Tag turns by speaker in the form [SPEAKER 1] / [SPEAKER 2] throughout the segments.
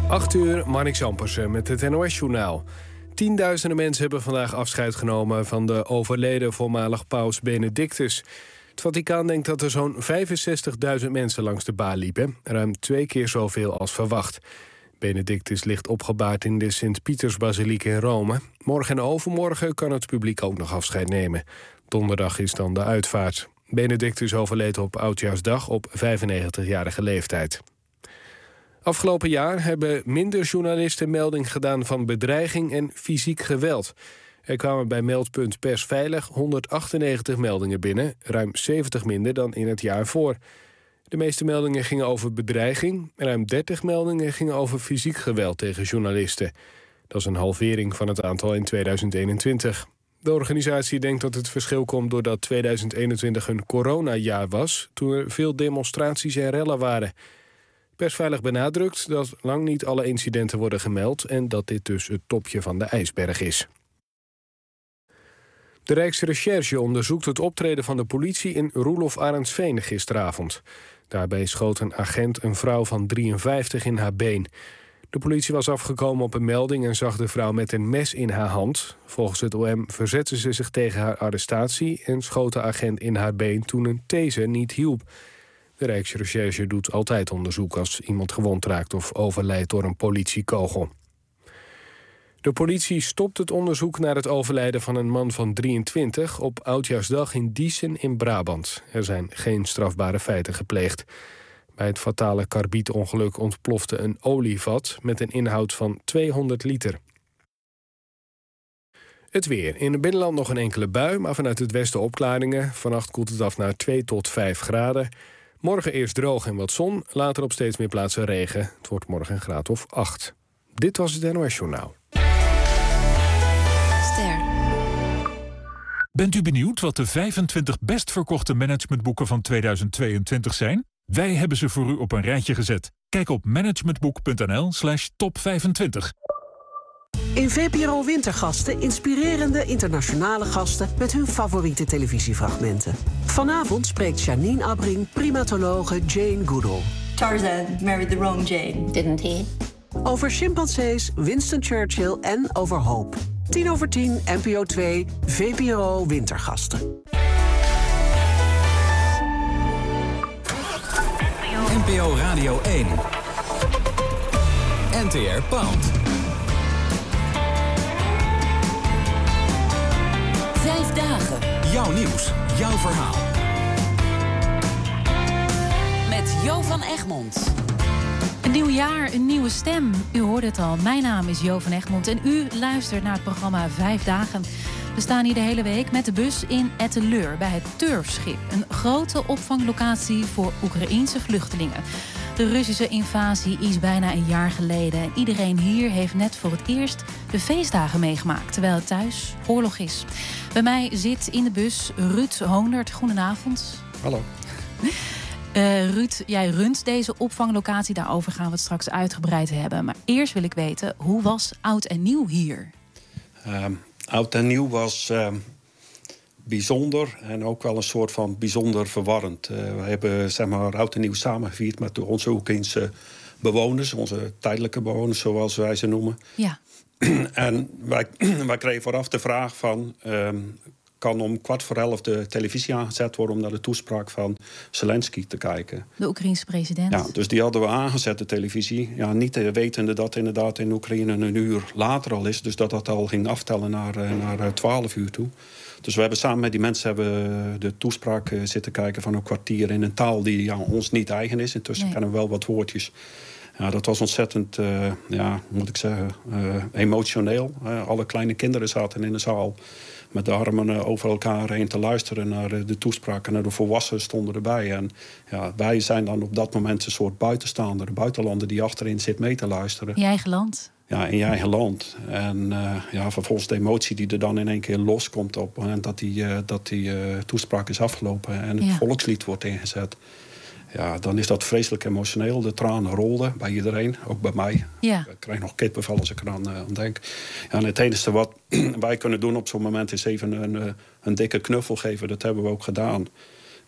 [SPEAKER 1] 8:00, Marnix Ampersen met het NOS-journaal. Tienduizenden mensen hebben vandaag afscheid genomen van de overleden voormalig paus Benedictus. Het Vaticaan denkt dat er zo'n 65.000 mensen langs de balie liepen. Ruim 2 keer zoveel als verwacht. Benedictus ligt opgebaard in de Sint-Pietersbasiliek in Rome. Morgen en overmorgen kan het publiek ook nog afscheid nemen. Donderdag is dan de uitvaart. Benedictus overleed op Oudjaarsdag op 95-jarige leeftijd. Afgelopen jaar hebben minder journalisten melding gedaan van bedreiging en fysiek geweld. Er kwamen bij meldpunt Persveilig 198 meldingen binnen, ruim 70 minder dan in het jaar voor. De meeste meldingen gingen over bedreiging, ruim 30 meldingen gingen over fysiek geweld tegen journalisten. Dat is een halvering van het aantal in 2021. De organisatie denkt dat het verschil komt doordat 2021 een coronajaar was, toen er veel demonstraties en rellen waren. Persveilig benadrukt dat lang niet alle incidenten worden gemeld en dat dit dus het topje van de ijsberg is. De Rijksrecherche onderzoekt het optreden van de politie in Roelof Arendsveen gisteravond. Daarbij schoot een agent een vrouw van 53 in haar been. De politie was afgekomen op een melding en zag de vrouw met een mes in haar hand. Volgens het OM verzette ze zich tegen haar arrestatie en schoot de agent in haar been toen een taser niet hielp. De Rijksrecherche doet altijd onderzoek als iemand gewond raakt of overlijdt door een politiekogel. De politie stopt het onderzoek naar het overlijden van een man van 23 op Oudjaarsdag in Diezen in Brabant. Er zijn geen strafbare feiten gepleegd. Bij het fatale karbietongeluk ontplofte een olievat met een inhoud van 200 liter. Het weer. In het binnenland nog een enkele bui, maar vanuit het westen opklaringen. Vannacht koelt het af naar 2 tot 5 graden. Morgen eerst droog en wat zon, later op steeds meer plaatsen regen. Het wordt morgen een graad of 8. Dit was het NOS-journaal.
[SPEAKER 2] Ster.
[SPEAKER 3] Bent u benieuwd wat de 25 best verkochte managementboeken van 2022 zijn? Wij hebben ze voor u op een rijtje gezet. Kijk op managementboek.nl/top25.
[SPEAKER 4] In VPRO Wintergasten inspirerende internationale gasten met hun favoriete televisiefragmenten. Vanavond spreekt Janine Abbring primatologe Jane Goodall.
[SPEAKER 5] Tarzan married the wrong Jane, didn't he?
[SPEAKER 4] Over chimpansees, Winston Churchill en over hoop. 10:10, NPO 2, VPRO Wintergasten.
[SPEAKER 6] NPO Radio 1. NTR Pound.
[SPEAKER 2] 5 dagen.
[SPEAKER 6] Jouw nieuws, jouw verhaal.
[SPEAKER 2] Met Jo van Egmond. Een nieuw jaar, een nieuwe stem. U hoorde het al, mijn naam is Jo van Egmond en u luistert naar het programma 5 dagen. We staan hier de hele week met de bus in Etteleur bij het Turfschip. Een grote opvanglocatie voor Oekraïense vluchtelingen. De Russische invasie is bijna een jaar geleden. En iedereen hier heeft net voor het eerst de feestdagen meegemaakt, terwijl het thuis oorlog is. Bij mij zit in de bus Ruud Hoondert. Goedenavond.
[SPEAKER 7] Hallo.
[SPEAKER 2] Ruud, jij runt deze opvanglocatie. Daarover gaan we het straks uitgebreid hebben. Maar eerst wil ik weten, hoe was Oud en Nieuw hier?
[SPEAKER 7] Oud en Nieuw was bijzonder en ook wel een soort van bijzonder verwarrend. We hebben zeg maar Oud en Nieuw samen gevierd met onze Oekraïense bewoners, onze tijdelijke bewoners zoals wij ze noemen.
[SPEAKER 2] Ja.
[SPEAKER 7] En wij kregen vooraf de vraag van, kan om 11:15 de televisie aangezet worden om naar de toespraak van Zelensky te kijken.
[SPEAKER 2] De Oekraïense president.
[SPEAKER 7] Ja, dus die hadden we aangezet, de televisie. Ja, niet wetende dat inderdaad in Oekraïne een uur later al is. Dus dat al ging aftellen naar 12 uur toe. Dus we hebben samen met die mensen de toespraak zitten kijken van een kwartier in een taal die ons niet eigen is. Intussen kennen we wel wat woordjes. Ja, dat was ontzettend, moet ik zeggen, emotioneel. Alle kleine kinderen zaten in de zaal met de armen over elkaar heen te luisteren naar de toespraken. En de volwassenen stonden erbij. En ja, wij zijn dan op dat moment een soort buitenstaander, de buitenlander die achterin zit mee te luisteren.
[SPEAKER 2] In je eigen land?
[SPEAKER 7] Ja, in je eigen land. En vervolgens de emotie die er dan in één keer loskomt op het moment dat die toespraak is afgelopen en het volkslied wordt ingezet. Ja, dan is dat vreselijk emotioneel. De tranen rolden bij iedereen, ook bij mij.
[SPEAKER 2] Ja.
[SPEAKER 7] Ik krijg nog kippenvel als ik eraan aan denk. Ja, en het enige wat wij kunnen doen op zo'n moment is even een dikke knuffel geven. Dat hebben we ook gedaan.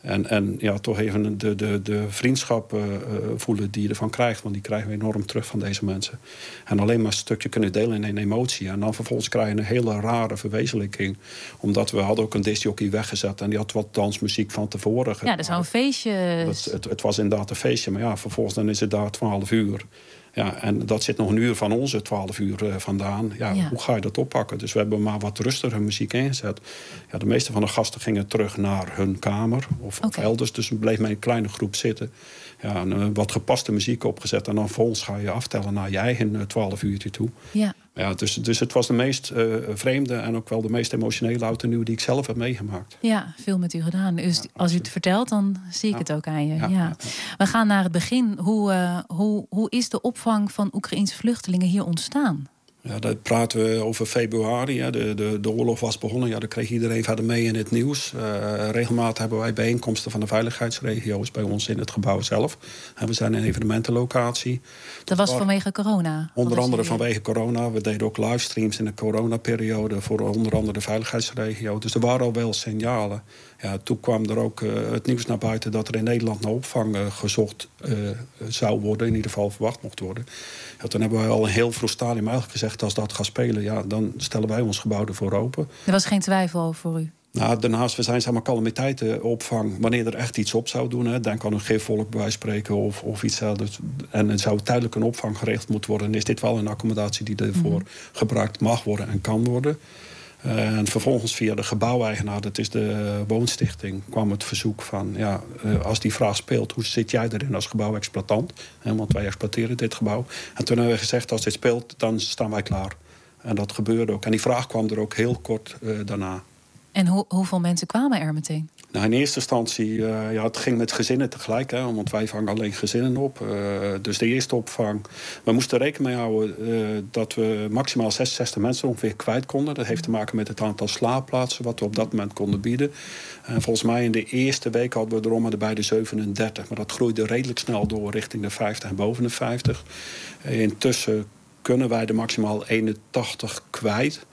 [SPEAKER 7] En ja, toch even de vriendschap voelen die je ervan krijgt. Want die krijgen we enorm terug van deze mensen. En alleen maar een stukje kunnen delen in een emotie. En dan vervolgens krijg je een hele rare verwezenlijking. Omdat we hadden ook een discjockey weggezet. En die had wat dansmuziek van tevoren gedaan.
[SPEAKER 2] Ja, dat is een feestje.
[SPEAKER 7] Het was inderdaad een feestje. Maar ja, vervolgens dan is het daar 12 uur. Ja, en dat zit nog een uur van onze 12 uur vandaan. Ja, hoe ga je dat oppakken? Dus we hebben maar wat rustiger muziek ingezet. Ja, de meeste van de gasten gingen terug naar hun kamer of elders. Dus bleef men in een kleine groep zitten. Ja, en, wat gepaste muziek opgezet. En dan volgens ga je aftellen naar je eigen 12 uurtje toe. Ja. Ja, dus het was de meest vreemde en ook wel de meest emotionele oud en nieuw die ik zelf heb meegemaakt.
[SPEAKER 2] Ja, veel met u gedaan. Dus als u het vertelt, dan zie ik het ook aan je. Ja. We gaan naar het begin. Hoe is de opvang van Oekraïense vluchtelingen hier ontstaan?
[SPEAKER 7] Ja, daar praten we over februari. Ja. De oorlog was begonnen. Ja, dat kreeg iedereen verder mee in het nieuws. Regelmatig hebben wij bijeenkomsten van de veiligheidsregio's bij ons in het gebouw zelf. En we zijn een evenementenlocatie.
[SPEAKER 2] Dat was vanwege corona?
[SPEAKER 7] Onder andere vanwege corona. We deden ook livestreams in de coronaperiode voor onder andere de veiligheidsregio. Dus er waren al wel signalen. Ja, toen kwam er ook het nieuws naar buiten dat er in Nederland naar opvang gezocht zou worden. In ieder geval verwacht mocht worden. Ja, toen hebben wij al een heel vroeg stadium eigenlijk gezegd, als dat gaat spelen, ja, dan stellen wij ons gebouw ervoor open.
[SPEAKER 2] Er was geen twijfel over voor u?
[SPEAKER 7] Nou, daarnaast, we zijn zeg maar calamiteitenopvang wanneer er echt iets op zou doen. Hè. Denk aan een gifvolk bij wijze van spreken of iets. En er zou tijdelijk een opvang geregeld moeten worden. En is dit wel een accommodatie die ervoor gebruikt mag worden en kan worden. En vervolgens via de gebouweigenaar, dat is de woonstichting, kwam het verzoek van, ja, als die vraag speelt, hoe zit jij erin als gebouwexploitant? Want wij exploiteren dit gebouw. En toen hebben we gezegd, als dit speelt, dan staan wij klaar. En dat gebeurde ook. En die vraag kwam er ook heel kort daarna.
[SPEAKER 2] En hoeveel mensen kwamen er meteen?
[SPEAKER 7] Nou, in eerste instantie, het ging met gezinnen tegelijk. Hè, want wij vangen alleen gezinnen op. Dus de eerste opvang. We moesten rekening mee houden dat we maximaal 66 mensen ongeveer kwijt konden. Dat heeft te maken met het aantal slaapplaatsen wat we op dat moment konden bieden. Volgens mij in de eerste week hadden we er om en bij de 37. Maar dat groeide redelijk snel door richting de 50 en boven de 50. Intussen kunnen wij er maximaal 81 kwijt.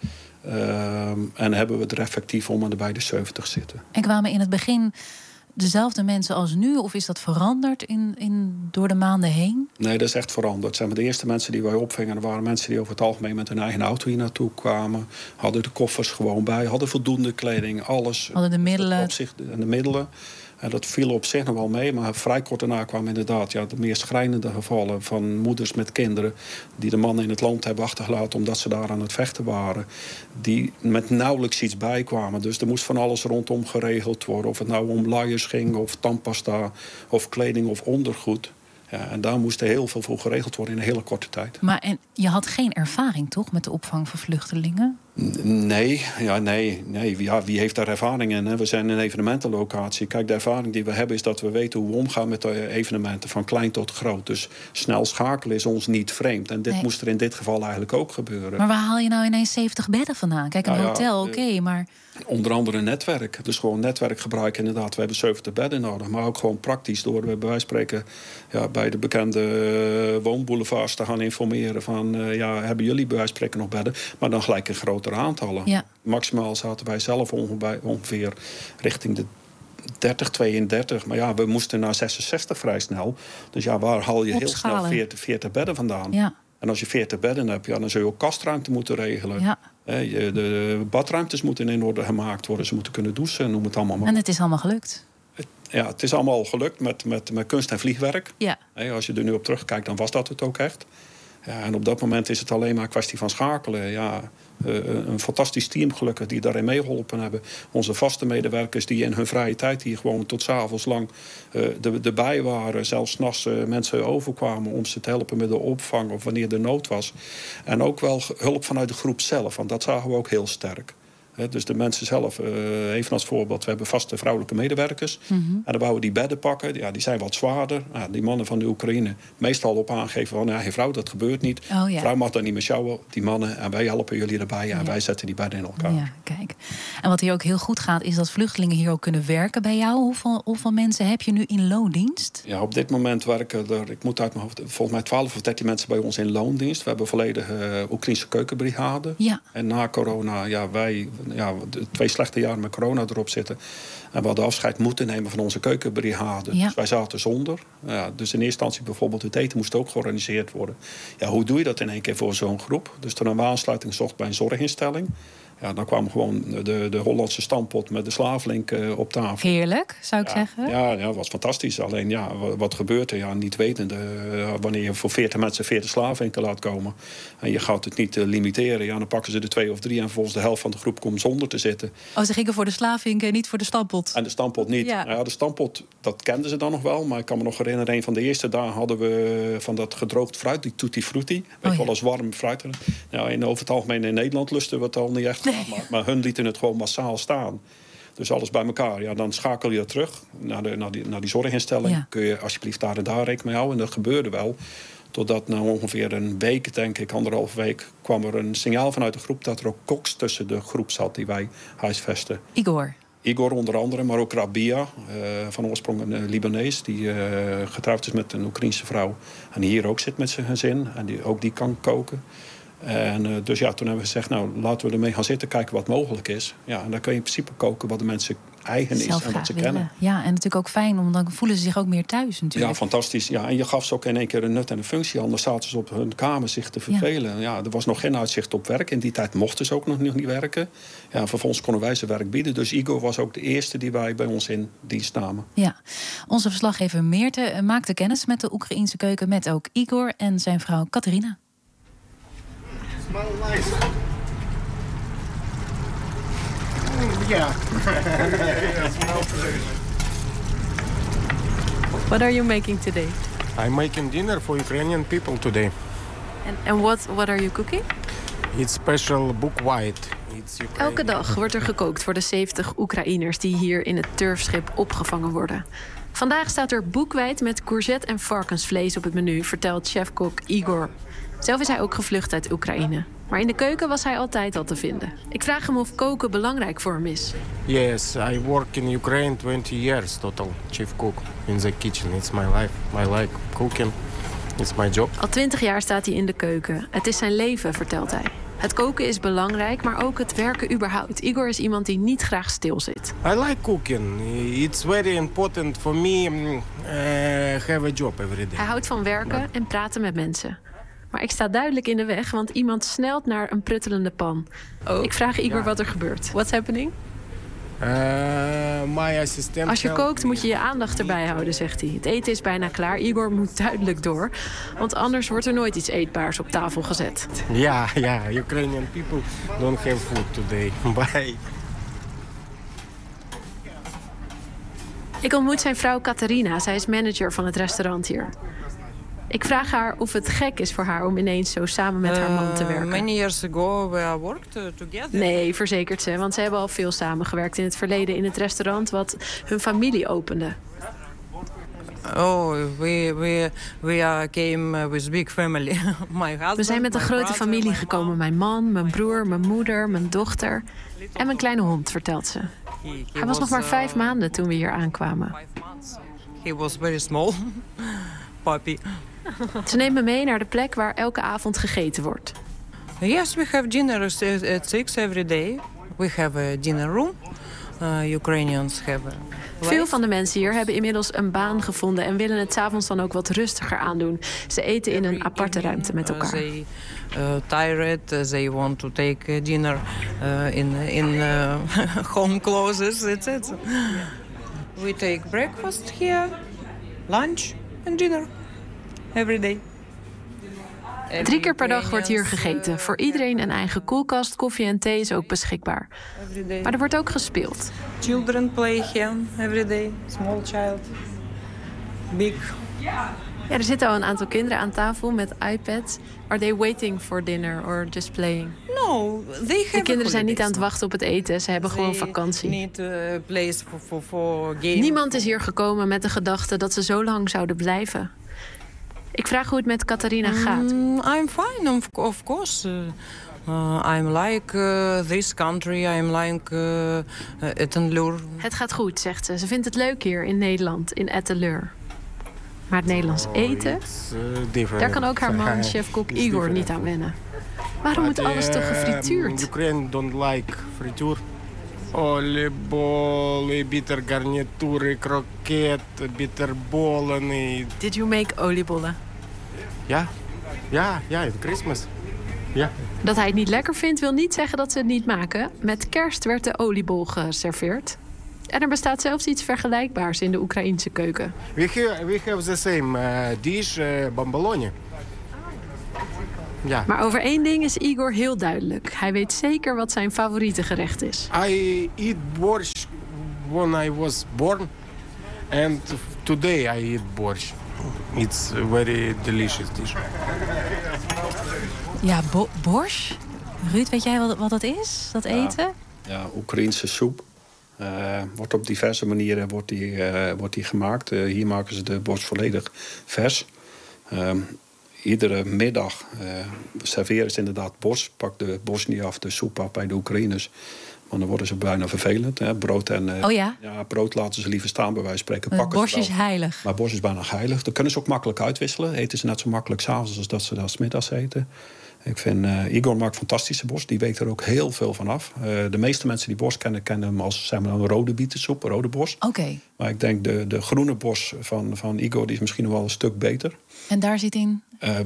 [SPEAKER 7] En hebben we er effectief om en bij de 70 zitten.
[SPEAKER 2] En kwamen in het begin dezelfde mensen als nu? Of is dat veranderd door de maanden heen?
[SPEAKER 7] Nee, dat is echt veranderd. Zijn de eerste mensen die wij opvingen, er waren mensen die over het algemeen met hun eigen auto hier naartoe kwamen. Hadden de koffers gewoon bij, hadden voldoende kleding, alles.
[SPEAKER 2] Hadden de middelen.
[SPEAKER 7] En de middelen. En dat viel op zich nog wel mee, maar vrij kort daarna kwamen inderdaad de meer schrijnende gevallen van moeders met kinderen die de mannen in het land hebben achtergelaten omdat ze daar aan het vechten waren. Die met nauwelijks iets bijkwamen. Dus er moest van alles rondom geregeld worden. Of het nou om luiers ging, of tandpasta, of kleding of ondergoed. Ja, en daar moest er heel veel voor geregeld worden in een hele korte tijd.
[SPEAKER 2] Maar je had geen ervaring toch met de opvang van vluchtelingen?
[SPEAKER 7] Nee. Ja, wie heeft daar ervaring in? Hè? We zijn een evenementenlocatie. Kijk, de ervaring die we hebben is dat we weten hoe we omgaan met de evenementen, van klein tot groot. Dus snel schakelen is ons niet vreemd. En dit moest er in dit geval eigenlijk ook gebeuren.
[SPEAKER 2] Maar waar haal je nou ineens 70 bedden vandaan? Kijk, een hotel, oké, maar
[SPEAKER 7] onder andere netwerk. Dus gewoon netwerkgebruik inderdaad. We hebben 70 bedden nodig. Maar ook gewoon praktisch door bij wijze van spreken bij de bekende woonboulevards te gaan informeren van hebben jullie bij wijze van spreken nog bedden? Maar dan gelijk in grotere aantallen. Ja. Maximaal zaten wij zelf ongeveer richting de 30, 32. Maar ja, we moesten naar 66 vrij snel. Dus ja, waar haal je heel snel 40 bedden vandaan? Ja. En als je 40 bedden hebt, dan zul je ook kastruimte moeten regelen. Ja. De badruimtes moeten in orde gemaakt worden. Ze moeten kunnen douchen, noem het allemaal maar.
[SPEAKER 2] En het is allemaal gelukt?
[SPEAKER 7] Ja, het is allemaal gelukt met kunst en vliegwerk. Ja. Als je er nu op terugkijkt, dan was dat het ook echt. Ja, en op dat moment is het alleen maar een kwestie van schakelen. Ja, een fantastisch team gelukkig die daarin meegeholpen hebben. Onze vaste medewerkers die in hun vrije tijd hier gewoon tot 's avonds lang erbij waren. Zelfs 's nachts mensen overkwamen om ze te helpen met de opvang of wanneer er nood was. En ook wel hulp vanuit de groep zelf, want dat zagen we ook heel sterk. Dus de mensen zelf, even als voorbeeld, we hebben vaste vrouwelijke medewerkers. En dan wouden die bedden pakken, ja, die zijn wat zwaarder. Die mannen van de Oekraïne meestal op aangeven van, hey, vrouw, dat gebeurt niet. Vrouw mag dan niet meer sjouwen, die mannen. En wij helpen jullie erbij en wij zetten die bedden in elkaar.
[SPEAKER 2] Ja, kijk. En wat hier ook heel goed gaat, is dat vluchtelingen hier ook kunnen werken bij jou. Hoeveel mensen heb je nu in loondienst?
[SPEAKER 7] Ja, op dit moment werken er, ik moet uit mijn hoofd, volgens mij 12 of 13 mensen bij ons in loondienst. We hebben een volledige Oekraïnse keukenbrigade. Ja. En na corona, 2 slechte jaren met corona erop zitten. En we hadden afscheid moeten nemen van onze keukenbrigade.
[SPEAKER 2] Ja.
[SPEAKER 7] Dus wij zaten zonder. Dus in eerste instantie bijvoorbeeld het eten moest ook georganiseerd worden. Ja, hoe doe je dat in één keer voor zo'n groep? Dus toen hebben we aansluiting zocht bij een zorginstelling. Ja, dan kwam gewoon de Hollandse stampot met de slaaflink op tafel.
[SPEAKER 2] Heerlijk, zou ik zeggen.
[SPEAKER 7] Ja, dat was fantastisch. Alleen, wat gebeurt er? Ja, niet wetende. Wanneer je voor 40 mensen 40 slaaflinken laat komen... en je gaat het niet limiteren... dan pakken ze er 2 of 3... en vervolgens de helft van de groep komt zonder te zitten.
[SPEAKER 2] Oh, ze gingen voor de slaafvinken en niet voor de stampot.
[SPEAKER 7] En de stampot niet.
[SPEAKER 2] Ja.
[SPEAKER 7] De stampot, dat kenden ze dan nog wel. Maar ik kan me nog herinneren... een van de eerste dagen hadden we van dat gedroogd fruit... die tutti frutti. Weet je wel, als warm fruit. Nou, over het algemeen in Nederland lusten we het al niet echt. Nee. Maar hun lieten het gewoon massaal staan. Dus alles bij elkaar. Ja, dan schakel je terug naar die zorginstelling. Ja. Kun je alsjeblieft daar en daar rekening mee houden. En dat gebeurde wel. Totdat na ongeveer een week, denk ik, 1,5 week... kwam er een signaal vanuit de groep... dat er ook koks tussen de groep zat die wij huisvesten. Igor onder andere, maar ook Rabia, van oorsprong een Libanees... die getrouwd is met een Oekraïense vrouw. En hier ook zit met zijn gezin. En die kan koken. En dus toen hebben we gezegd, laten we ermee gaan zitten, kijken wat mogelijk is. Ja, en dan kun je in principe koken wat de mensen eigen is en wat ze kennen.
[SPEAKER 2] Ja, en natuurlijk ook fijn, want dan voelen ze zich ook meer thuis natuurlijk.
[SPEAKER 7] Ja, fantastisch. Ja, en je gaf ze ook in één keer een nut en een functie. Anders zaten ze op hun kamer zich te vervelen. Ja, er was nog geen uitzicht op werk. In die tijd mochten ze ook nog niet werken. Ja, vervolgens konden wij ze werk bieden. Dus Igor was ook de eerste die wij bij ons in dienst namen.
[SPEAKER 2] Ja, onze verslaggever Meerte maakte kennis met de Oekraïense keuken... met ook Igor en zijn vrouw Katerina.
[SPEAKER 8] Smell nice. Yeah.
[SPEAKER 9] What are you making today?
[SPEAKER 8] I'm making dinner for Ukrainian people today.
[SPEAKER 9] And what are you cooking?
[SPEAKER 8] It's special book white.
[SPEAKER 9] Elke dag wordt er gekookt voor de 70 Oekraïners die hier in het turfschip opgevangen worden. Vandaag staat er boekweit met courgette en varkensvlees op het menu, vertelt chefkok Igor. Zelf is hij ook gevlucht uit Oekraïne. Maar in de keuken was hij altijd al te vinden. Ik vraag hem of koken belangrijk voor hem is.
[SPEAKER 8] Yes, I work in Ukraine 20 years total, chief cook in the kitchen. It's my life. I like cooking. It's my job.
[SPEAKER 9] Al 20 jaar staat hij in de keuken. Het is zijn leven, vertelt hij. Het koken is belangrijk, maar ook het werken überhaupt. Igor is iemand die niet graag stilzit.
[SPEAKER 8] I like cooking. It's very important for me have a job every day.
[SPEAKER 9] Hij houdt van werken en praten met mensen. Maar ik sta duidelijk in de weg, want iemand snelt naar een pruttelende pan. Oh. Ik vraag Igor wat er gebeurt. What's happening?
[SPEAKER 8] My assistent.
[SPEAKER 9] Als je kookt moet je je aandacht erbij houden, zegt hij. Het eten is bijna klaar. Igor moet duidelijk door. Want anders wordt er nooit iets eetbaars op tafel gezet.
[SPEAKER 8] Ja, Ukrainian people don't have food today. Bye.
[SPEAKER 9] Ik ontmoet zijn vrouw Katerina. Zij is manager van het restaurant hier. Ik vraag haar of het gek is voor haar om ineens zo samen met haar man te werken.
[SPEAKER 10] Many years ago we worked together.
[SPEAKER 9] Nee, verzekert ze, want ze hebben al veel samengewerkt in het verleden in het restaurant wat hun familie opende.
[SPEAKER 10] Oh, we came with big family. My husband,
[SPEAKER 9] we zijn met een grote familie gekomen. Mijn man, mijn broer, mijn moeder, mijn dochter en mijn kleine hond, vertelt ze. Hij was nog maar 5 maanden toen we hier aankwamen.
[SPEAKER 10] He was very small. Puppy.
[SPEAKER 9] Ze neemt me mee naar de plek waar elke avond gegeten wordt.
[SPEAKER 10] Yes, we have dinner at 6 every day. We have a dinner room. Ukrainians have
[SPEAKER 9] Veel van de mensen hier hebben inmiddels een baan gevonden en willen het 's avonds dan ook wat rustiger aandoen. Ze eten in een aparte ruimte met elkaar.
[SPEAKER 10] They tired. They want to take dinner in home clothes. That's it. We take breakfast here, lunch and dinner every day.
[SPEAKER 9] 3 keer per dag wordt hier gegeten. Voor iedereen een eigen koelkast, koffie en thee is ook beschikbaar. Maar er wordt ook gespeeld.
[SPEAKER 10] Children play here every day. Small child, big.
[SPEAKER 9] Ja, er zitten al een aantal kinderen aan tafel met iPads. Are they waiting for dinner or just playing?
[SPEAKER 10] No, they have.
[SPEAKER 9] De kinderen zijn niet aan het wachten op het eten. Ze hebben gewoon vakantie.
[SPEAKER 10] Need a place for games.
[SPEAKER 9] Niemand is hier gekomen met de gedachte dat ze zo lang zouden blijven. Ik vraag hoe het met Katerina gaat.
[SPEAKER 10] I'm fine, of course. I'm like this country. I'm like Etten-Leur.
[SPEAKER 9] Het gaat goed, zegt ze. Ze vindt het leuk hier in Nederland, in Etten-Leur. Maar het Nederlands eten, daar kan ook haar man, chefkok Igor, niet aan wennen. Waarom moet alles toch gefrituurd?
[SPEAKER 8] Ukraine don't like frituur. Oliebollen, bitter garnituren, kroket, bitterbollen.
[SPEAKER 9] Did you make oliebollen?
[SPEAKER 8] Ja, in Christmas. Ja.
[SPEAKER 9] Dat hij het niet lekker vindt, wil niet zeggen dat ze het niet maken. Met kerst werd de oliebol geserveerd. En er bestaat zelfs iets vergelijkbaars in de Oekraïense keuken.
[SPEAKER 8] We have the same dish, bambaloni. Ja.
[SPEAKER 9] Maar over één ding is Igor heel duidelijk. Hij weet zeker wat zijn favoriete gerecht is.
[SPEAKER 8] I eat borscht when I was born. And today I eat borscht. It's a very delicious dish.
[SPEAKER 2] Ja, borscht. Ruud, weet jij wat dat is, dat eten?
[SPEAKER 7] Ja, Oekraïense soep. Wordt op diverse manieren wordt die gemaakt. Hier maken ze de borst volledig vers. Iedere middag serveren ze inderdaad borst. Pak de borst niet af, de soep af bij de Oekraïners. Maar dan worden ze bijna vervelend. Hè? Brood brood laten ze liever staan, bij wijze van spreken.
[SPEAKER 2] Borst is heilig.
[SPEAKER 7] Maar borst is bijna heilig. Dat kunnen ze ook makkelijk uitwisselen. Eten ze net zo makkelijk 's avonds als dat ze dat 's middags eten. Ik vind, Igor maakt fantastische borst. Die weet er ook heel veel van af. De meeste mensen die borst kennen hem als een rode bietensoep, rode borst.
[SPEAKER 2] Oké.
[SPEAKER 7] Maar ik denk de groene borst van Igor die is misschien nog wel een stuk beter.
[SPEAKER 2] En daar zit in?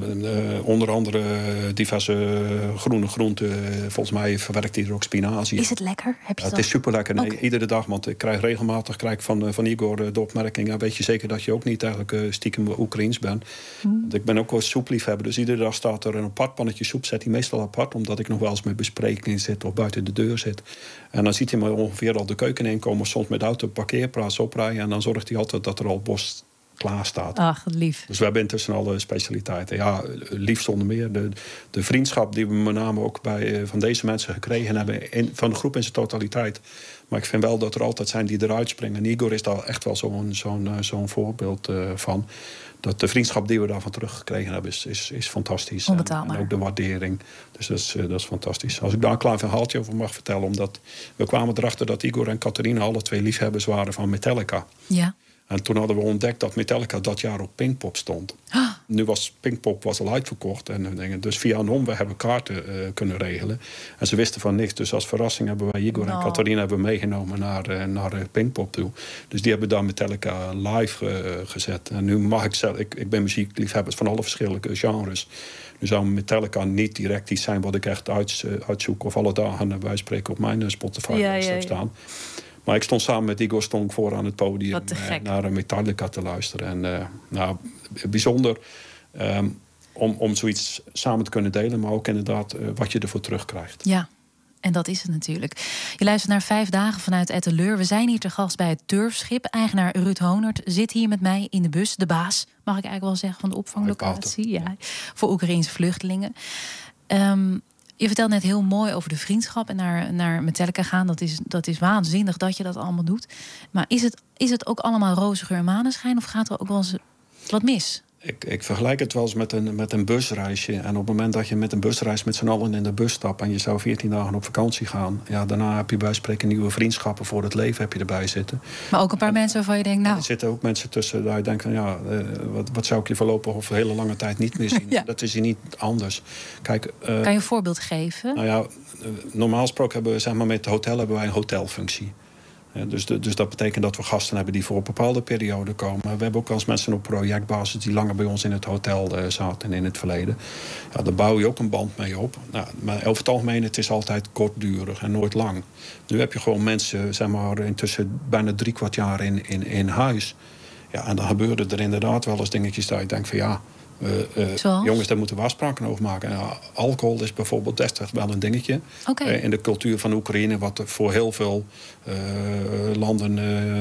[SPEAKER 7] Onder andere diverse groene groenten. Volgens mij verwerkt hij er ook spinazie.
[SPEAKER 2] Is het lekker?
[SPEAKER 7] Het is super lekker. Nee, iedere dag, want ik krijg regelmatig van Igor de opmerking. Weet je zeker dat je ook niet eigenlijk stiekem Oekraïens bent? Want ik ben ook wel soepliefhebber. Dus iedere dag staat er een apart pannetje soep. Zet hij meestal apart, omdat ik nog wel eens met besprekingen zit of buiten de deur zit. En dan ziet hij me ongeveer al de keuken inkomen. Soms met de auto parkeerplaats oprijden. En dan zorgt hij altijd dat er al borst klaar staat.
[SPEAKER 2] Ach, lief.
[SPEAKER 7] Dus we hebben intussen alle specialiteiten. Ja, liefst zonder meer. De vriendschap die we met name ook van deze mensen gekregen hebben, van de groep in zijn totaliteit. Maar ik vind wel dat er altijd zijn die eruit springen. En Igor is daar echt wel zo'n voorbeeld van. Dat de vriendschap die we daarvan teruggekregen hebben is fantastisch.
[SPEAKER 2] Onbetaalbaar.
[SPEAKER 7] En ook de waardering. Dus dat is fantastisch. Als ik daar een klein verhaaltje over mag vertellen. Omdat we kwamen erachter dat Igor en Catharina alle twee liefhebbers waren van Metallica.
[SPEAKER 2] Ja.
[SPEAKER 7] En toen hadden we ontdekt dat Metallica dat jaar op Pinkpop stond. Nu was Pinkpop al uitverkocht. Dus via een omweg hebben we kaarten kunnen regelen. En ze wisten van niks. Dus als verrassing hebben wij Igor en Catharina meegenomen naar Pinkpop toe. Dus die hebben daar Metallica live gezet. En nu mag ik zelf... Ik ben muziekliefhebber van alle verschillende genres. Nu zou Metallica niet direct iets zijn wat ik echt uitzoek. Of alle dagen wij spreken op mijn Spotify staan. Maar ik stond samen met Igor voor aan het podium naar Metallica te luisteren. En bijzonder om zoiets samen te kunnen delen. Maar ook inderdaad wat je ervoor terugkrijgt.
[SPEAKER 2] Ja, en dat is het natuurlijk. Je luistert naar 5 dagen vanuit Etteleur. We zijn hier te gast bij het Turfschip. Eigenaar Ruud Honert zit hier met mij in de bus. De baas, mag ik eigenlijk wel zeggen, van de opvanglocatie. Ja, voor Oekraïense vluchtelingen. Je vertelt net heel mooi over de vriendschap en naar Metallica gaan. Dat is waanzinnig dat je dat allemaal doet. Maar is het ook allemaal roze geur en maneschijn? Of gaat er ook wel eens wat mis?
[SPEAKER 7] Ik vergelijk het wel eens met een busreisje. En op het moment dat je met een busreis met z'n allen in de bus stapt... en je zou 14 dagen op vakantie gaan... ja, daarna heb je bij spreken nieuwe vriendschappen voor het leven heb je erbij zitten.
[SPEAKER 2] Maar ook een paar mensen waarvan je denkt...
[SPEAKER 7] Er zitten ook mensen tussen waar je denkt van... ja, wat zou ik je voorlopig of een hele lange tijd niet meer zien? Ja. Dat is hier niet anders. Kijk,
[SPEAKER 2] kan je een voorbeeld geven?
[SPEAKER 7] Nou ja, normaal gesproken hebben we, zeg maar, met het hotel hebben wij een hotelfunctie. Dus dat betekent dat we gasten hebben die voor een bepaalde periode komen. We hebben ook wel eens mensen op projectbasis die langer bij ons in het hotel zaten in het verleden. Ja, daar bouw je ook een band mee op. Nou, maar over het algemeen, het is altijd kortdurig en nooit lang. Nu heb je gewoon mensen, zeg maar, intussen bijna 3/4 jaar in huis. Ja, en dan gebeuren er inderdaad wel eens dingetjes dat je denkt van ja... jongens, daar moeten we afspraken over maken. Ja, alcohol is bijvoorbeeld echt wel een dingetje.
[SPEAKER 2] Okay.
[SPEAKER 7] In de cultuur van Oekraïne, wat voor heel veel landen,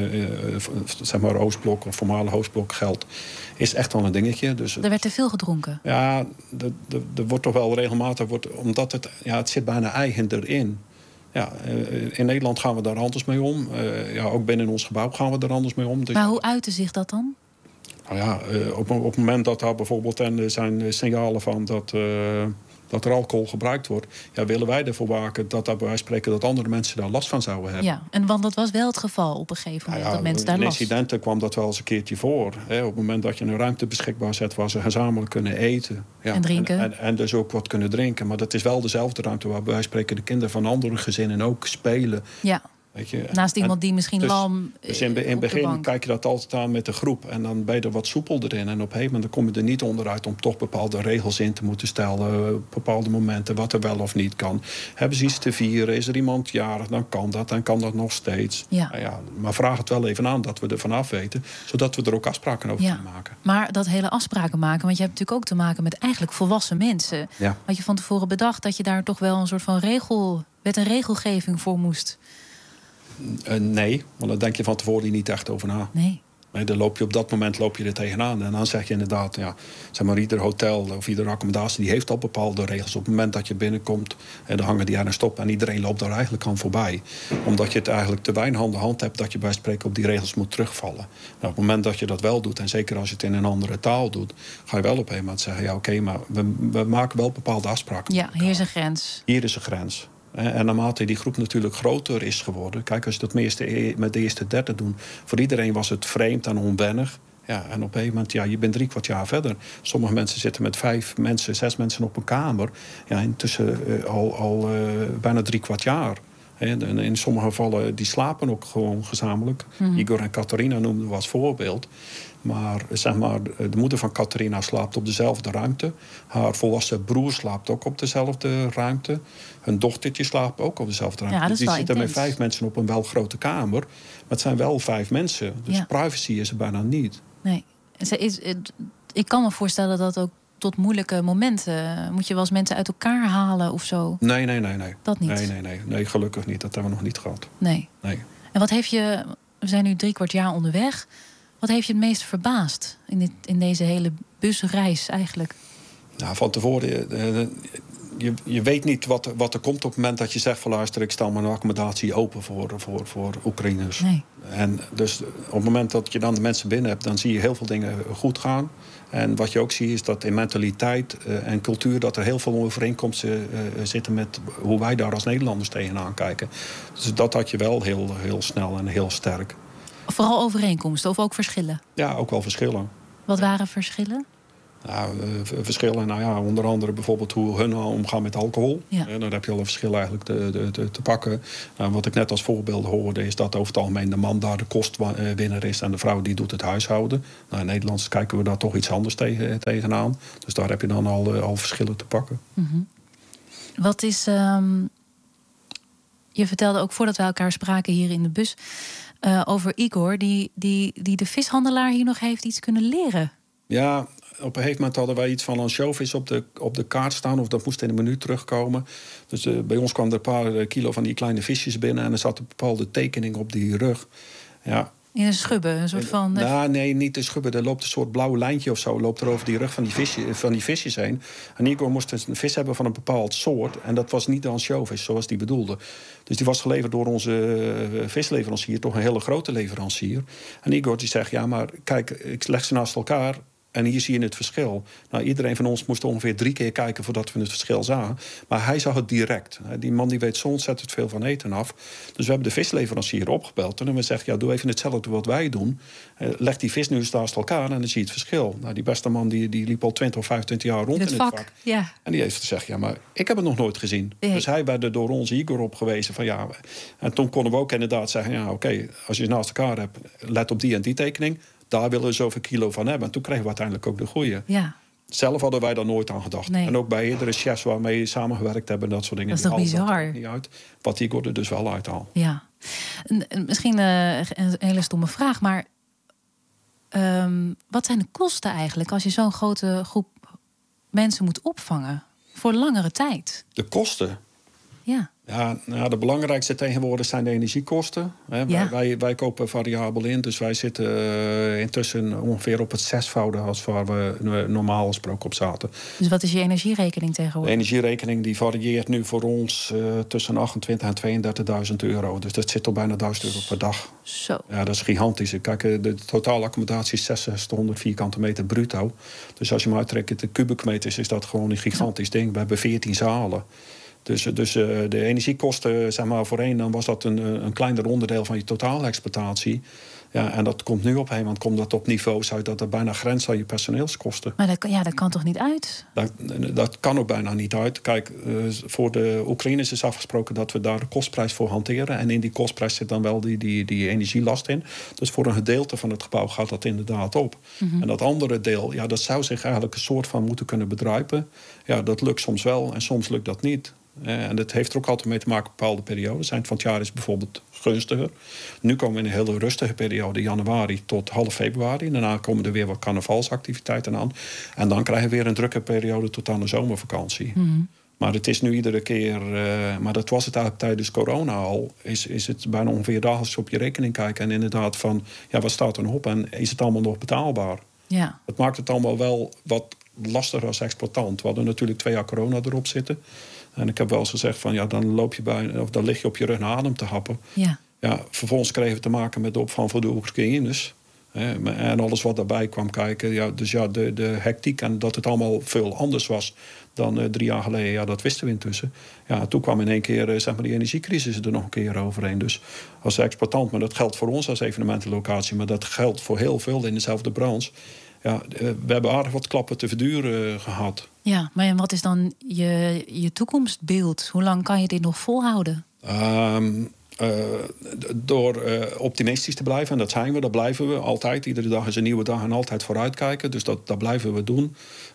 [SPEAKER 7] zeg maar Oostblok of voormalig Oostblok geldt, is echt wel een dingetje. Dus,
[SPEAKER 2] er werd te veel gedronken?
[SPEAKER 7] Ja, er wordt toch wel regelmatig, omdat het zit bijna eigen erin. Ja, in Nederland gaan we daar anders mee om. Ook binnen ons gebouw gaan we daar anders mee om. Dus
[SPEAKER 2] maar hoe uitte zich dat dan?
[SPEAKER 7] Nou ja, op het moment dat daar bijvoorbeeld... en er zijn signalen van dat dat er alcohol gebruikt wordt, willen wij ervoor waken dat bij wijze van spreken dat andere mensen daar last van zouden hebben.
[SPEAKER 2] Ja, en want dat was wel het geval op een gegeven moment, dat mensen daar
[SPEAKER 7] in
[SPEAKER 2] last.
[SPEAKER 7] incidenten kwam dat wel eens een keertje voor. Hè, op het moment dat je een ruimte beschikbaar zet waar ze gezamenlijk kunnen eten. Ja,
[SPEAKER 2] en drinken.
[SPEAKER 7] En dus ook wat kunnen drinken. Maar dat is wel dezelfde ruimte waar bij wijze van spreken de kinderen van andere gezinnen ook spelen.
[SPEAKER 2] Ja.
[SPEAKER 7] Weet je?
[SPEAKER 2] Naast iemand die misschien lam
[SPEAKER 7] Dus in het begin kijk je dat altijd aan met de groep. En dan ben je er wat soepelder in. En op een gegeven moment kom je er niet onderuit om toch bepaalde regels in te moeten stellen. Op bepaalde momenten wat er wel of niet kan. Hebben ze iets te vieren? Is er iemand jarig? Dan kan dat. Dan kan dat nog steeds.
[SPEAKER 2] Ja.
[SPEAKER 7] Nou ja, maar vraag het wel even aan dat we er vanaf weten. Zodat we er ook afspraken over kunnen maken.
[SPEAKER 2] Maar dat hele afspraken maken. Want je hebt natuurlijk ook te maken met eigenlijk volwassen mensen.
[SPEAKER 7] Ja.
[SPEAKER 2] Had je van tevoren bedacht dat je daar toch wel een soort van wet en regelgeving voor moest?
[SPEAKER 7] Nee, want daar denk je van tevoren niet echt over na.
[SPEAKER 2] Nee.
[SPEAKER 7] Dan loop je op dat moment er tegenaan. En dan zeg je inderdaad, zeg maar, ieder hotel of iedere accommodatie die heeft al bepaalde regels. Op het moment dat je binnenkomt, dan hangen die ergens op. En iedereen loopt daar eigenlijk aan voorbij. Omdat je het eigenlijk te weinig aan de hand hebt dat je bij spreken op die regels moet terugvallen. Nou, op het moment dat je dat wel doet, en zeker als je het in een andere taal doet, ga je wel op een moment zeggen, oké, maar we maken wel bepaalde afspraken.
[SPEAKER 2] Ja, hier is een grens.
[SPEAKER 7] Hier is een grens. En naarmate die groep natuurlijk groter is geworden. Kijk, als je dat met de eerste 30 doet, voor iedereen was het vreemd en onwennig. Ja, en op een gegeven moment, je bent 3/4 jaar verder. Sommige mensen zitten met 5 mensen, 6 mensen op een kamer. Ja, intussen al bijna 3/4 jaar. En in sommige gevallen, die slapen ook gewoon gezamenlijk. Igor en Catharina noemden we als voorbeeld. Maar zeg maar, de moeder van Catharina slaapt op dezelfde ruimte. Haar volwassen broer slaapt ook op dezelfde ruimte. Hun dochtertje slaapt ook op dezelfde ruimte.
[SPEAKER 2] Ja, dat is
[SPEAKER 7] die
[SPEAKER 2] wel
[SPEAKER 7] zitten met
[SPEAKER 2] intens.
[SPEAKER 7] 5 mensen op een wel grote kamer. Maar het zijn wel 5 mensen. Dus privacy is er bijna niet.
[SPEAKER 2] Nee. Ik kan me voorstellen dat ook tot moeilijke momenten. Moet je wel eens mensen uit elkaar halen of zo?
[SPEAKER 7] Nee.
[SPEAKER 2] Dat niet?
[SPEAKER 7] Nee, gelukkig niet. Dat hebben we nog niet gehad.
[SPEAKER 2] Nee. En wat heeft je... We zijn nu 3/4 jaar onderweg. Wat heeft je het meest verbaasd in deze hele busreis eigenlijk?
[SPEAKER 7] Nou, van tevoren... Je weet niet wat er komt op het moment dat je zegt van luister, ik stel mijn accommodatie open voor Oekraïners.
[SPEAKER 2] Nee.
[SPEAKER 7] En dus op het moment dat je dan de mensen binnen hebt, dan zie je heel veel dingen goed gaan. En wat je ook ziet is dat in mentaliteit en cultuur dat er heel veel overeenkomsten zitten met hoe wij daar als Nederlanders tegenaan kijken. Dus dat had je wel heel snel en heel sterk.
[SPEAKER 2] Vooral overeenkomsten of ook verschillen?
[SPEAKER 7] Ja, ook wel verschillen.
[SPEAKER 2] Wat waren verschillen?
[SPEAKER 7] Nou, verschillen, onder andere bijvoorbeeld hoe hun omgaan met alcohol.
[SPEAKER 2] Ja.
[SPEAKER 7] Dan heb je al een verschil eigenlijk te pakken. Wat ik net als voorbeeld hoorde is dat over het algemeen de man daar de kostwinner is en de vrouw die doet het huishouden. Nou, in Nederland kijken we daar toch iets anders tegenaan. Dus daar heb je dan al verschillen te pakken.
[SPEAKER 2] Mm-hmm. Wat is... Je vertelde ook voordat we elkaar spraken hier in de bus over Igor, die de vishandelaar hier nog heeft iets kunnen leren.
[SPEAKER 7] Ja, op een gegeven moment hadden wij iets van een showvis op de kaart staan. Of dat moest in een menu terugkomen. Dus bij ons kwam er een paar kilo van die kleine visjes binnen. En er zat een bepaalde tekening op die rug. Ja.
[SPEAKER 2] In een schubbe, een soort van...
[SPEAKER 7] Nee, niet de schubbe. Er loopt een soort blauw lijntje of zo. Loopt er over die rug van die visjes heen. En Igor moest een vis hebben van een bepaald soort. En dat was niet de ansjovis, zoals die bedoelde. Dus die was geleverd door onze visleverancier. Toch een hele grote leverancier. En Igor die zegt, ja, maar kijk, ik leg ze naast elkaar. En hier zie je het verschil. Nou, iedereen van ons moest ongeveer 3 keer kijken voordat we het verschil zagen. Maar hij zag het direct. Die man die weet zo ontzettend veel van eten af. Dus we hebben de visleverancier opgebeld. En we zeggen, doe even hetzelfde wat wij doen. Leg die vis nu eens naast elkaar en dan zie je het verschil. Nou, die beste man die liep al 20 of 25 jaar rond in het vak.
[SPEAKER 2] Ja.
[SPEAKER 7] En die heeft gezegd, ja, maar ik heb het nog nooit gezien.
[SPEAKER 2] Nee.
[SPEAKER 7] Dus hij werd er door onze Igor op gewezen van ja. En toen konden we ook inderdaad zeggen, ja, oké, als je het naast elkaar hebt, let op die en die tekening. Daar willen we zoveel kilo van hebben. En toen kregen we uiteindelijk ook de goeie.
[SPEAKER 2] Ja.
[SPEAKER 7] Zelf hadden wij daar nooit aan gedacht.
[SPEAKER 2] Nee.
[SPEAKER 7] En ook bij eerdere chefs waarmee je samengewerkt hebben... dat soort dingen.
[SPEAKER 2] Dat is toch bizar?
[SPEAKER 7] Niet uit, wat Igor er dus wel uithaalt.
[SPEAKER 2] Ja. Misschien een hele stomme vraag, maar... wat zijn de kosten eigenlijk als je zo'n grote groep mensen moet opvangen? Voor langere tijd?
[SPEAKER 7] De kosten?
[SPEAKER 2] Ja.
[SPEAKER 7] Ja, nou, de belangrijkste tegenwoordig zijn de energiekosten. Hè.
[SPEAKER 2] Ja.
[SPEAKER 7] Wij kopen variabel in, dus wij zitten intussen ongeveer op het 6-voude als waar we normaal gesproken op zaten.
[SPEAKER 2] Dus wat is je energierekening
[SPEAKER 7] De
[SPEAKER 2] tegenwoordig?
[SPEAKER 7] energierekening die varieert nu voor ons tussen 28.000 en 32.000 euro. Dus dat zit op bijna €1.000 per dag.
[SPEAKER 2] Zo.
[SPEAKER 7] Ja, dat is gigantisch. Kijk, de totale accommodatie is 600 vierkante meter bruto. Dus als je maar uittrekt de kubieke meters, is dat gewoon een gigantisch ding. We hebben 14 zalen. Dus de energiekosten, zeg maar, voorheen dan was dat een kleiner onderdeel van je totale exploitatie. Ja, en dat komt nu op een moment komt dat op niveaus uit dat er bijna grenst aan je personeelskosten.
[SPEAKER 2] Maar dat kan toch niet uit?
[SPEAKER 7] Dat kan ook bijna niet uit. Kijk, voor de Oekraïners is afgesproken dat we daar de kostprijs voor hanteren. En in die kostprijs zit dan wel die energielast in. Dus voor een gedeelte van het gebouw gaat dat inderdaad op. En dat andere deel, ja, dat zou zich eigenlijk een soort van moeten kunnen bedruipen. Ja, dat lukt soms wel en soms lukt dat niet. En dat heeft er ook altijd mee te maken op bepaalde periodes. Eind van het jaar is bijvoorbeeld gunstiger. Nu komen we in een hele rustige periode, januari tot half februari. Daarna komen er weer wat carnavalsactiviteiten aan. En dan krijgen we weer een drukke periode tot aan de zomervakantie. Maar het is nu iedere keer, maar dat was het eigenlijk tijdens corona al, is het bijna ongeveer dagelijks op je rekening kijken. En inderdaad van, ja, wat staat er nog op en is het allemaal nog betaalbaar?
[SPEAKER 2] Ja.
[SPEAKER 7] Dat maakt het allemaal wel wat lastiger als exploitant. We hadden natuurlijk 2 jaar corona erop zitten. En ik heb wel eens gezegd van, ja, dan lig je op je rug naar adem te happen.
[SPEAKER 2] Ja.
[SPEAKER 7] Ja, vervolgens kregen we te maken met de opvang voor de Oekraïners. En alles wat daarbij kwam kijken. Ja, dus ja, de hectiek en dat het allemaal veel anders was dan 3 jaar geleden. Ja, dat wisten we intussen. Ja, toen kwam in één keer zeg maar, die energiecrisis er nog een keer overheen. Dus als exploitant, maar dat geldt voor ons als evenementenlocatie, maar dat geldt voor heel veel in dezelfde branche. Ja, we hebben aardig wat klappen te verduren gehad.
[SPEAKER 2] Ja, maar wat is dan je toekomstbeeld? Hoe lang kan je dit nog volhouden?
[SPEAKER 7] Door optimistisch te blijven, en dat zijn we, dat blijven we altijd. Iedere dag is een nieuwe dag en altijd vooruitkijken. Dus dat blijven we doen.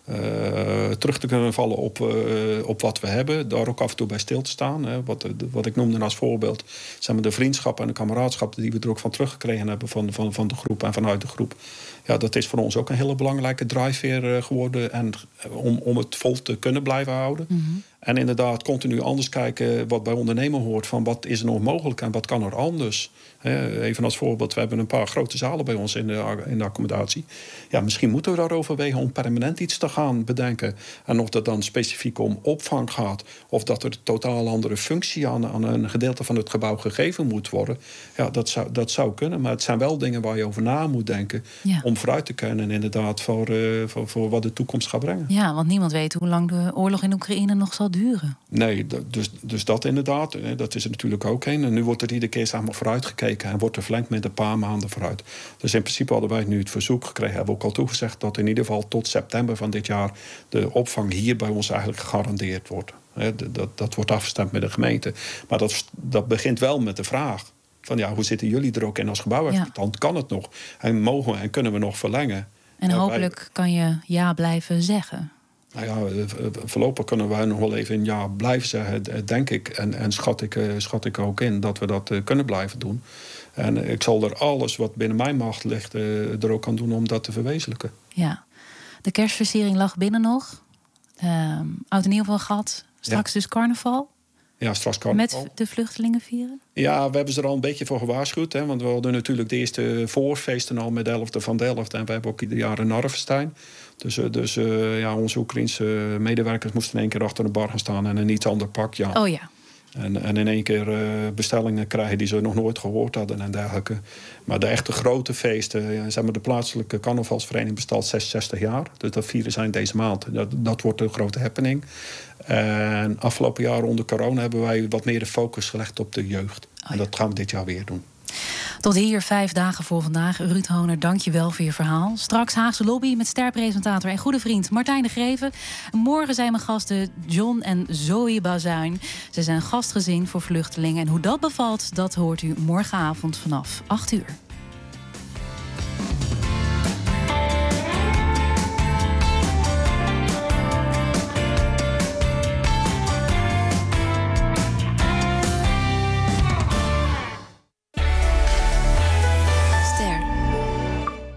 [SPEAKER 7] Terug te kunnen vallen op wat we hebben. Daar ook af en toe bij stil te staan. Hè. Wat ik noemde als voorbeeld, zijn de vriendschappen en de kameradschappen die we er ook van teruggekregen hebben van de groep en vanuit de groep. Ja, dat is voor ons ook een hele belangrijke drijfveer geworden en om het vol te kunnen blijven houden. En inderdaad continu anders kijken wat bij ondernemen hoort. Van wat is er nog mogelijk en wat kan er anders? Even als voorbeeld, we hebben een paar grote zalen bij ons in de accommodatie. Ja, misschien moeten we daarover overwegen om permanent iets te gaan bedenken. En of dat dan specifiek om opvang gaat, of dat er een totaal andere functie aan een gedeelte van het gebouw gegeven moet worden. Ja, dat zou kunnen. Maar het zijn wel dingen waar je over na moet denken. Ja. Om vooruit te kunnen inderdaad voor wat de toekomst gaat brengen.
[SPEAKER 2] Ja, want niemand weet hoe lang de oorlog in Oekraïne nog zal duren.
[SPEAKER 7] Nee, dus dat inderdaad. Dat is er natuurlijk ook een. En nu wordt er iedere keer samen vooruit gekeken en wordt er verlengd met een paar maanden vooruit. Dus in principe hadden wij nu het verzoek gekregen, hebben we ook al toegezegd dat in ieder geval tot september van dit jaar de opvang hier bij ons eigenlijk gegarandeerd wordt. Dat wordt afgestemd met de gemeente. Maar dat begint wel met de vraag van ja, hoe zitten jullie er ook in als gebouwexploitant? Ja. Kan het nog? En mogen we en kunnen we nog verlengen?
[SPEAKER 2] En hopelijk kan je ja blijven zeggen.
[SPEAKER 7] Nou ja, voorlopig kunnen wij nog wel even een ja blijven zeggen, denk ik. En schat ik ook in dat we dat kunnen blijven doen. En ik zal er alles wat binnen mijn macht ligt er ook aan doen om dat te verwezenlijken.
[SPEAKER 2] Ja, de kerstversiering lag binnen nog. Oud en nieuw van gehad. Straks dus carnaval.
[SPEAKER 7] Ja, straks carnaval.
[SPEAKER 2] Met de vluchtelingen vieren?
[SPEAKER 7] Ja, we hebben ze er al een beetje voor gewaarschuwd. Hè, want we hadden natuurlijk de eerste voorfeesten al met de 11e van Delft. En we hebben ook ieder jaar een Narvestein. Dus onze Oekraïense medewerkers moesten in één keer achter de bar gaan staan en een iets ander pak. Ja.
[SPEAKER 2] Oh ja.
[SPEAKER 7] En in één keer bestellingen krijgen die ze nog nooit gehoord hadden en dergelijke. Maar de echte grote feesten, zeg maar de plaatselijke carnavalsvereniging bestaat 66 jaar. Dus dat vieren zijn deze maand. Dat wordt een grote happening. En afgelopen jaar onder corona hebben wij wat meer de focus gelegd op de jeugd. Oh ja. En dat gaan we dit jaar weer doen.
[SPEAKER 2] Tot hier 5 dagen voor vandaag. Ruud Honer, dank je wel voor je verhaal. Straks Haagse Lobby met sterpresentator en goede vriend Martijn de Greven. Morgen zijn mijn gasten John en Zoe Bazuin. Ze zijn gastgezin voor vluchtelingen. En hoe dat bevalt, dat hoort u morgenavond vanaf 8 uur.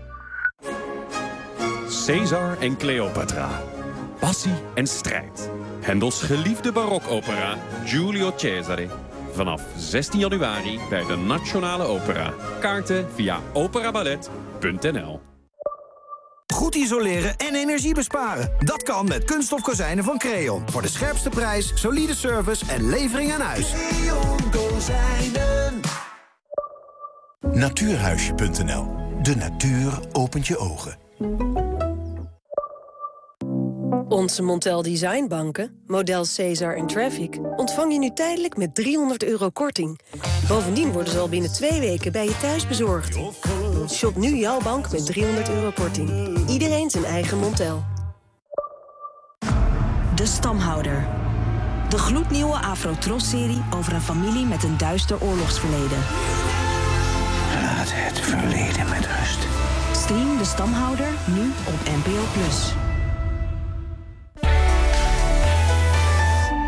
[SPEAKER 11] Caesar en Cleopatra. Passie en strijd. Hendels geliefde barokopera Giulio Cesare. Vanaf 16 januari bij de Nationale Opera. Kaarten via operaballet.nl.
[SPEAKER 12] Goed isoleren en energie besparen. Dat kan met kunststof kozijnen van Creon. Voor de scherpste prijs, solide service en levering aan huis.
[SPEAKER 13] Creon Kozijnen. Natuurhuisje.nl. De natuur opent je ogen.
[SPEAKER 14] Onze Montel Design banken, model Caesar en Traffic, ontvang je nu tijdelijk met €300 korting. Bovendien worden ze al binnen 2 weken bij je thuis bezorgd. Shop nu jouw bank met €300 korting. Iedereen zijn eigen Montel.
[SPEAKER 15] De Stamhouder. De gloednieuwe Afro-Tros-serie over een familie met een duister oorlogsverleden.
[SPEAKER 16] Laat het verleden met rust.
[SPEAKER 15] Stream De Stamhouder nu op NPO+.